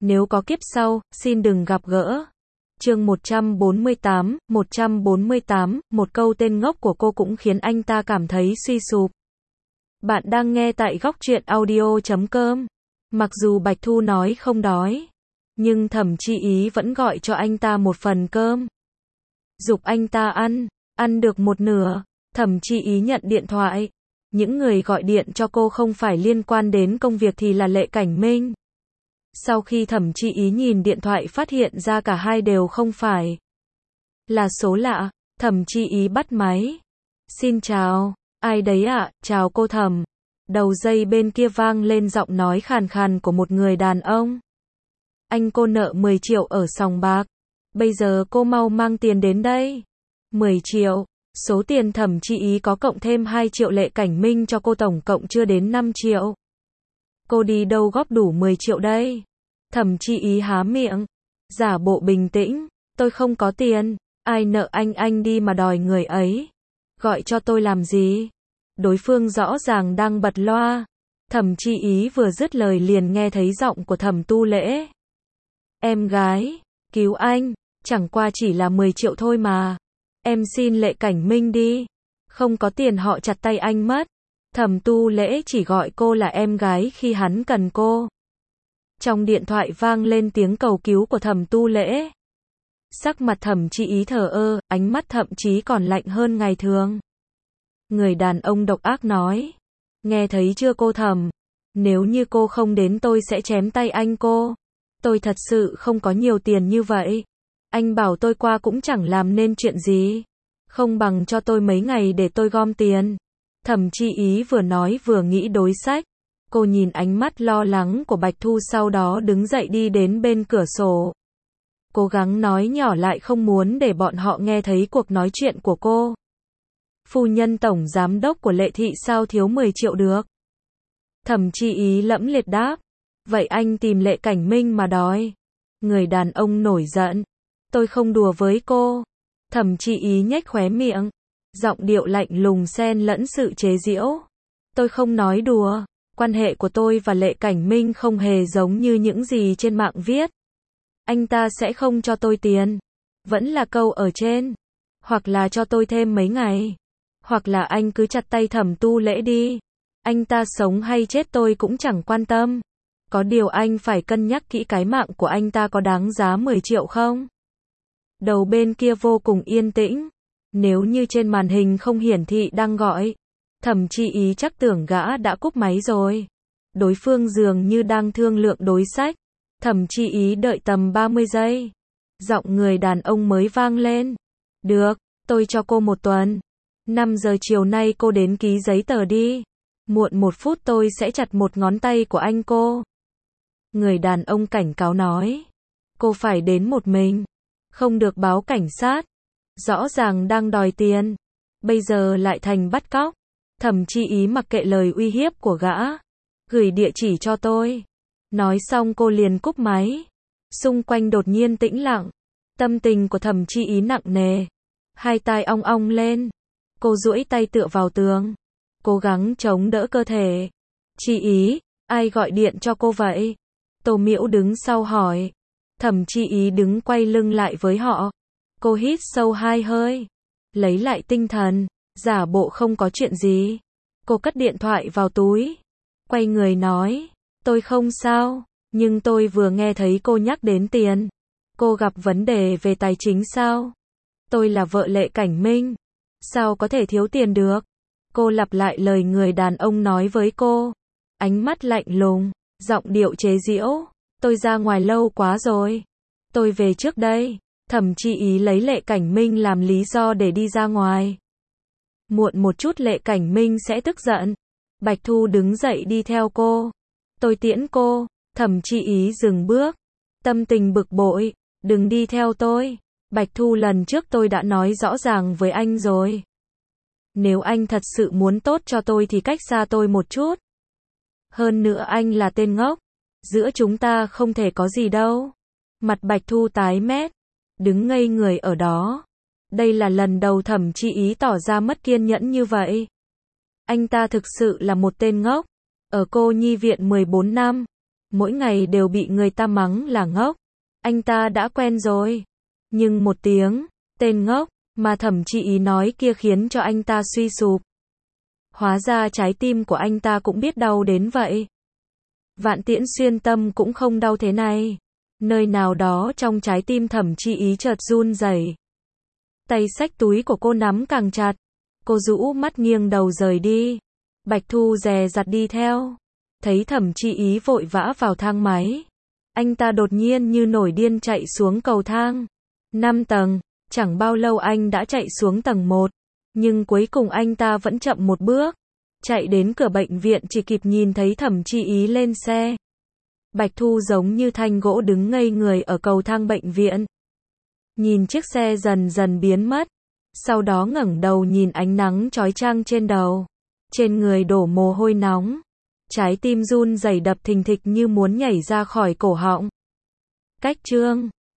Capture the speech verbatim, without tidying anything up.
Nếu có kiếp sau, xin đừng gặp gỡ. Chương một trăm bốn mươi tám, một trăm bốn mươi tám, một câu tên ngốc của cô cũng khiến anh ta cảm thấy suy sụp. Bạn đang nghe tại góc truyện audio chấm com. Mặc dù Bạch Thu nói không đói, nhưng Thẩm Chi Ý vẫn gọi cho anh ta một phần cơm. Giục anh ta ăn, ăn được một nửa, Thẩm Chi Ý nhận điện thoại. Những người gọi điện cho cô không phải liên quan đến công việc thì là Lệ Cảnh Minh. Sau khi Thẩm Chi Ý nhìn điện thoại phát hiện ra cả hai đều không phải là số lạ, Thẩm Chi Ý bắt máy. Xin chào, ai đấy ạ? À? Chào cô Thẩm. Đầu dây bên kia vang lên giọng nói khàn khàn của một người đàn ông. Anh cô nợ mười triệu ở sòng bạc. Bây giờ cô mau mang tiền đến đây. mười triệu. Số tiền Thẩm Chi Ý có cộng thêm hai triệu Lệ Cảnh Minh cho cô tổng cộng chưa đến năm triệu. Cô đi đâu góp đủ mười triệu đây? Thẩm Chi Ý há miệng, giả bộ bình tĩnh. Tôi không có tiền. Ai nợ anh anh đi mà đòi người ấy. Gọi cho tôi làm gì? Đối phương rõ ràng đang bật loa. Thẩm Chi Ý vừa dứt lời liền nghe thấy giọng của Thẩm Tu Lễ. Em gái, cứu anh, chẳng qua chỉ là mười triệu thôi mà. Em xin Lệ Cảnh Minh đi. Không có tiền họ chặt tay anh mất. Thẩm Tu Lễ chỉ gọi cô là em gái khi hắn cần cô. Trong điện thoại vang lên tiếng cầu cứu của Thẩm Tu Lễ. Sắc mặt Thẩm Chi Ý thờ ơ, ánh mắt thậm chí còn lạnh hơn ngày thường. Người đàn ông độc ác nói. Nghe thấy chưa cô Thẩm? Nếu như cô không đến tôi sẽ chém tay anh cô. Tôi thật sự không có nhiều tiền như vậy. Anh bảo tôi qua cũng chẳng làm nên chuyện gì. Không bằng cho tôi mấy ngày để tôi gom tiền. Thẩm Chi Ý vừa nói vừa nghĩ đối sách. Cô nhìn ánh mắt lo lắng của Bạch Thu sau đó đứng dậy đi đến bên cửa sổ. Cố gắng nói nhỏ lại không muốn để bọn họ nghe thấy cuộc nói chuyện của cô. Phu nhân tổng giám đốc của Lệ thị sao thiếu mười triệu được? Thẩm Chi Ý lẫm liệt đáp. Vậy anh tìm Lệ Cảnh Minh mà đòi. Người đàn ông nổi giận. Tôi không đùa với cô. Thẩm Chi Ý nhếch khóe miệng. Giọng điệu lạnh lùng xen lẫn sự chế giễu. Tôi không nói đùa. Quan hệ của tôi và Lệ Cảnh Minh không hề giống như những gì trên mạng viết. Anh ta sẽ không cho tôi tiền. Vẫn là câu ở trên. Hoặc là cho tôi thêm mấy ngày. Hoặc là anh cứ chặt tay Thẩm Tu Lễ đi. Anh ta sống hay chết tôi cũng chẳng quan tâm. Có điều anh phải cân nhắc kỹ cái mạng của anh ta có đáng giá mười triệu không? Đầu bên kia vô cùng yên tĩnh. Nếu như trên màn hình không hiển thị đang gọi, Thẩm Chi Ý chắc tưởng gã đã cúp máy rồi. Đối phương dường như đang thương lượng đối sách. Thẩm Chi Ý đợi tầm ba mươi giây. Giọng người đàn ông mới vang lên. Được, tôi cho cô một tuần. năm giờ chiều nay cô đến ký giấy tờ đi. Muộn một phút tôi sẽ chặt một ngón tay của anh cô. Người đàn ông cảnh cáo nói. Cô phải đến một mình. Không được báo cảnh sát. Rõ ràng đang đòi tiền. Bây giờ lại thành bắt cóc. Thẩm Chi Ý mặc kệ lời uy hiếp của gã. Gửi địa chỉ cho tôi. Nói xong cô liền cúp máy. Xung quanh đột nhiên tĩnh lặng. Tâm tình của Thẩm Chi Ý nặng nề. Hai tai ong ong lên. Cô duỗi tay tựa vào tường. Cố gắng chống đỡ cơ thể. Chi Ý, ai gọi điện cho cô vậy? Tô Miễu đứng sau hỏi. Thẩm Chi Ý đứng quay lưng lại với họ. Cô hít sâu hai hơi. Lấy lại tinh thần. Giả bộ không có chuyện gì. Cô cất điện thoại vào túi. Quay người nói. Tôi không sao. Nhưng tôi vừa nghe thấy cô nhắc đến tiền. Cô gặp vấn đề về tài chính sao? Tôi là vợ Lệ Cảnh Minh. Sao có thể thiếu tiền được? Cô lặp lại lời người đàn ông nói với cô. Ánh mắt lạnh lùng. Giọng điệu chế giễu. Tôi ra ngoài lâu quá rồi. Tôi về trước đây. Thẩm Chi Ý lấy Lệ Cảnh Minh làm lý do để đi ra ngoài. Muộn một chút Lệ Cảnh Minh sẽ tức giận. Bạch Thu đứng dậy đi theo cô. Tôi tiễn cô. Thẩm Chi Ý dừng bước. Tâm tình bực bội. Đừng đi theo tôi. Bạch Thu lần trước tôi đã nói rõ ràng với anh rồi. Nếu anh thật sự muốn tốt cho tôi thì cách xa tôi một chút. Hơn nữa anh là tên ngốc. Giữa chúng ta không thể có gì đâu. Mặt Bạch Thu tái mét. Đứng ngây người ở đó. Đây là lần đầu Thẩm Chi Ý tỏ ra mất kiên nhẫn như vậy. Anh ta thực sự là một tên ngốc. Ở cô nhi viện mười bốn năm. mỗi ngày đều bị người ta mắng là ngốc. Anh ta đã quen rồi. Nhưng một tiếng, tên ngốc, mà Thẩm Chi Ý nói kia khiến cho anh ta suy sụp. Hóa ra trái tim của anh ta cũng biết đau đến vậy. Vạn Tiễn Xuyên tâm cũng không đau thế này. Nơi nào đó trong trái tim Thẩm Chi Ý chợt run rẩy. Tay xách túi của cô nắm càng chặt. Cô rũ mắt nghiêng đầu rời đi. Bạch Thu dè dặt đi theo. Thấy Thẩm Chi Ý vội vã vào thang máy. Anh ta đột nhiên như nổi điên chạy xuống cầu thang. Năm tầng, chẳng bao lâu anh đã chạy xuống tầng một. Nhưng cuối cùng anh ta vẫn chậm một bước. Chạy đến cửa bệnh viện chỉ kịp nhìn thấy Thẩm Chi Ý lên xe. Bạch Thu giống như thanh gỗ đứng ngây người ở cầu thang bệnh viện. Nhìn chiếc xe dần dần biến mất. Sau đó ngẩng đầu nhìn ánh nắng chói chang trên đầu. Trên người đổ mồ hôi nóng. Trái tim run rẩy đập thình thịch như muốn nhảy ra khỏi cổ họng. Cách chương